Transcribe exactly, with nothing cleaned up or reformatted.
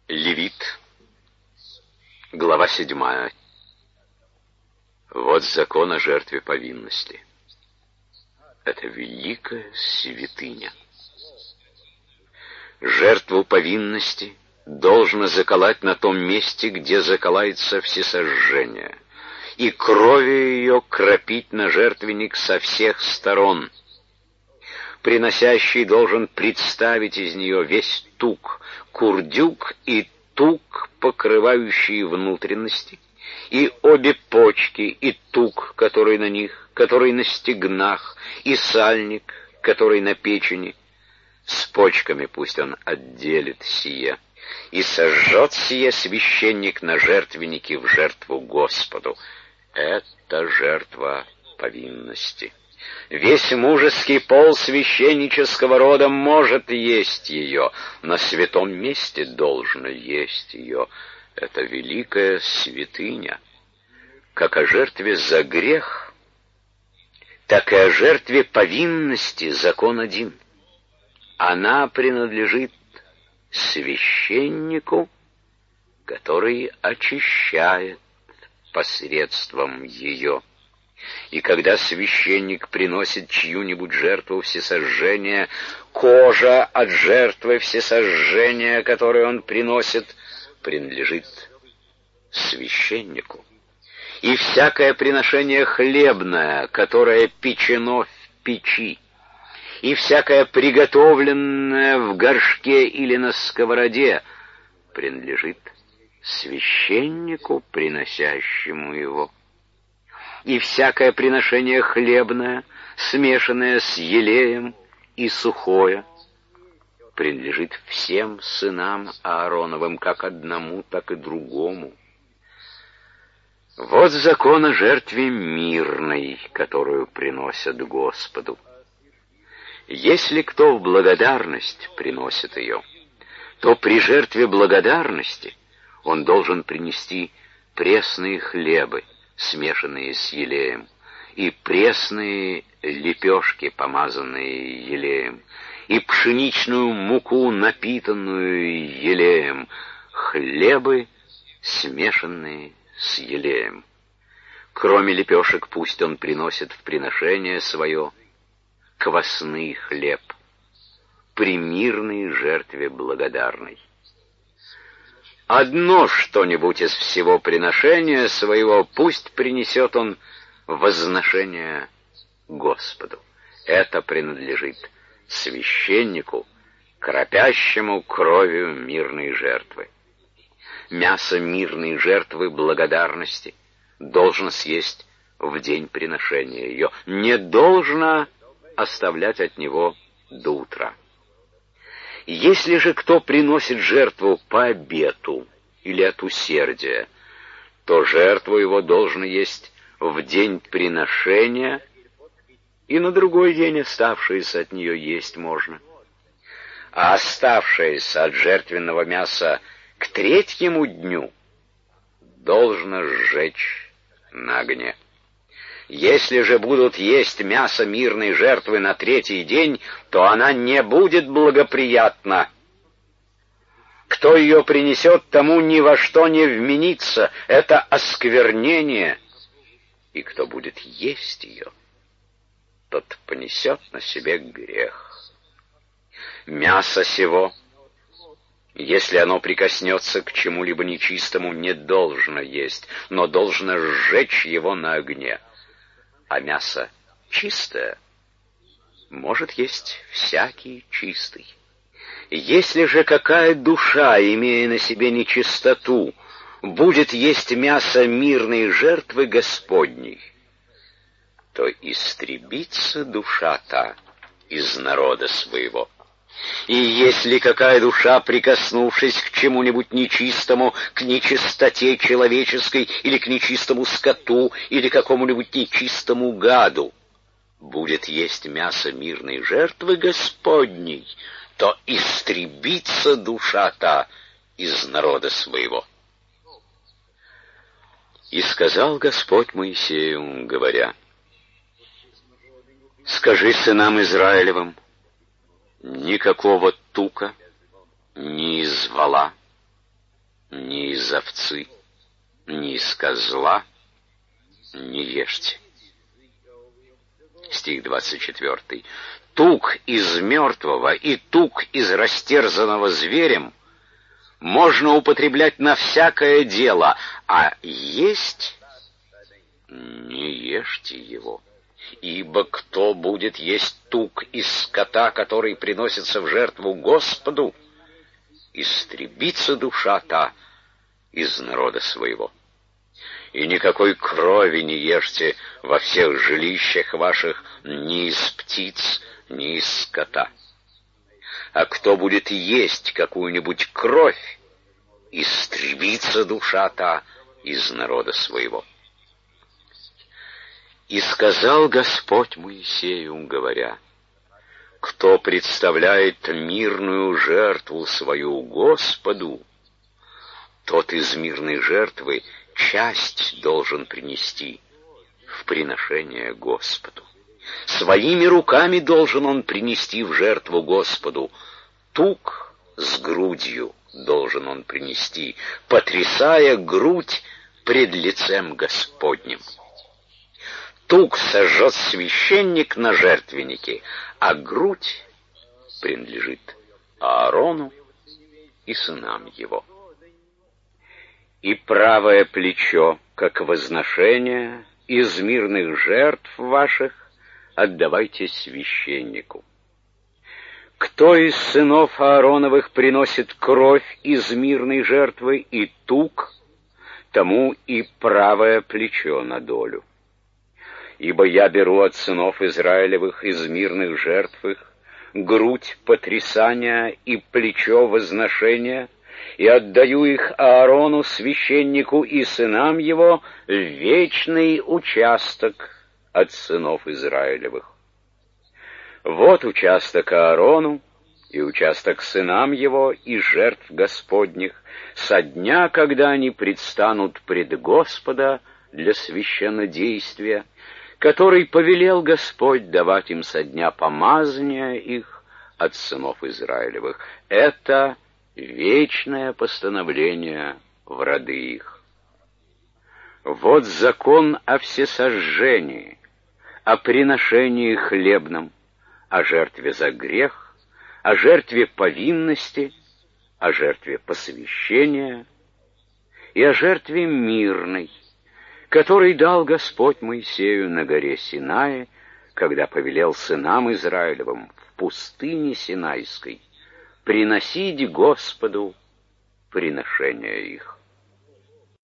Левит, глава седьмая. Вот закон о жертве повинности. Это великая святыня. Жертву повинности должно заколоть на том месте, где заколается всесожжение, и кровью ее кропить на жертвенник со всех сторон. Приносящий должен представить из нее весь тук, курдюк и тук, покрывающие внутренности, и обе почки, и тук, который на них, который на стегнах, и сальник, который на печени. С почками пусть он отделит сие, и сожжет сие священник на жертвеннике в жертву Господу. Это жертва повинности. Весь мужеский пол священнического рода может есть ее, на святом месте должно есть ее. Это великая святыня. Как о жертве за грех, так и о жертве повинности закон один. Она принадлежит священнику, который очищает посредством ее. И когда священник приносит чью-нибудь жертву всесожжения, кожа от жертвы всесожжения, которую он приносит, принадлежит священнику. И всякое приношение хлебное, которое печено в печи, и всякое приготовленное в горшке или на сковороде, принадлежит священнику, приносящему его. И всякое приношение хлебное, смешанное с елеем и сухое, принадлежит всем сынам Аароновым, как одному, так и другому. Вот закон о жертве мирной, которую приносят Господу. Если кто в благодарность приносит ее, то при жертве благодарности он должен принести пресные хлебы, смешанные с елеем, и пресные лепешки, помазанные елеем, и пшеничную муку, напитанную елеем, хлебы, смешанные с елеем. Кроме лепешек пусть он приносит в приношение свое квасный хлеб, при мирной жертве благодарной. Одно что-нибудь из всего приношения своего пусть принесет он в возношение Господу. Это принадлежит священнику, кропящему кровью мирной жертвы. Мясо мирной жертвы благодарности должно съесть в день приношения ее, не должно оставлять от него до утра. Если же кто приносит жертву по обету или от усердия, то жертву его должно есть в день приношения, и на другой день оставшееся от нее есть можно. А оставшееся от жертвенного мяса к третьему дню должно сжечь на огне. Если же будут есть мясо мирной жертвы на третий день, то она не будет благоприятна. Кто ее принесет, тому ни во что не вменится. Это осквернение. И кто будет есть ее, тот понесет на себе грех. Мясо сего, если оно прикоснется к чему-либо нечистому, не должно есть, но должно сжечь его на огне. А мясо чистое может есть всякий чистый. Если же какая душа, имея на себе нечистоту, будет есть мясо мирной жертвы Господней, то истребится душа та из народа своего. И если какая душа, прикоснувшись к чему-нибудь нечистому, к нечистоте человеческой, или к нечистому скоту, или какому-нибудь нечистому гаду, будет есть мясо мирной жертвы Господней, то истребится душа та из народа своего. И сказал Господь Моисею, говоря: «Скажи сынам Израилевым, никакого тука, ни из вола, ни из овцы, ни из козла не ешьте. Стих двадцать четвёртый. Тук из мертвого и тук из растерзанного зверем можно употреблять на всякое дело, а есть не ешьте его. Ибо кто будет есть тук из скота, который приносится в жертву Господу, истребится душа та из народа своего. И никакой крови не ешьте во всех жилищах ваших ни из птиц, ни из скота. А кто будет есть какую-нибудь кровь, истребится душа та из народа своего. И сказал Господь Моисею, говоря: кто представляет мирную жертву свою Господу, тот из мирной жертвы часть должен принести в приношение Господу. Своими руками должен он принести в жертву Господу. Тук с грудью должен он принести, потрясая грудь пред лицем Господним. Тук сожжет священник на жертвеннике, а грудь принадлежит Аарону и сынам его. И правое плечо, как возношение из мирных жертв ваших, отдавайте священнику. Кто из сынов Аароновых приносит кровь из мирной жертвы и тук, тому и правое плечо на долю. Ибо я беру от сынов Израилевых из мирных жертв их грудь потрясания и плечо возношения, и отдаю их Аарону, священнику, и сынам его в вечный участок от сынов Израилевых. Вот участок Аарону и участок сынам его и жертв Господних со дня, когда они предстанут пред Господа для священнодействия, который повелел Господь давать им со дня помазания их от сынов Израилевых. Это вечное постановление в роды их. Вот закон о всесожжении, о приношении хлебном, о жертве за грех, о жертве повинности, о жертве посвящения и о жертве мирной, который дал Господь Моисею на горе Синае, когда повелел сынам Израилевым в пустыне Синайской приносить Господу приношения их.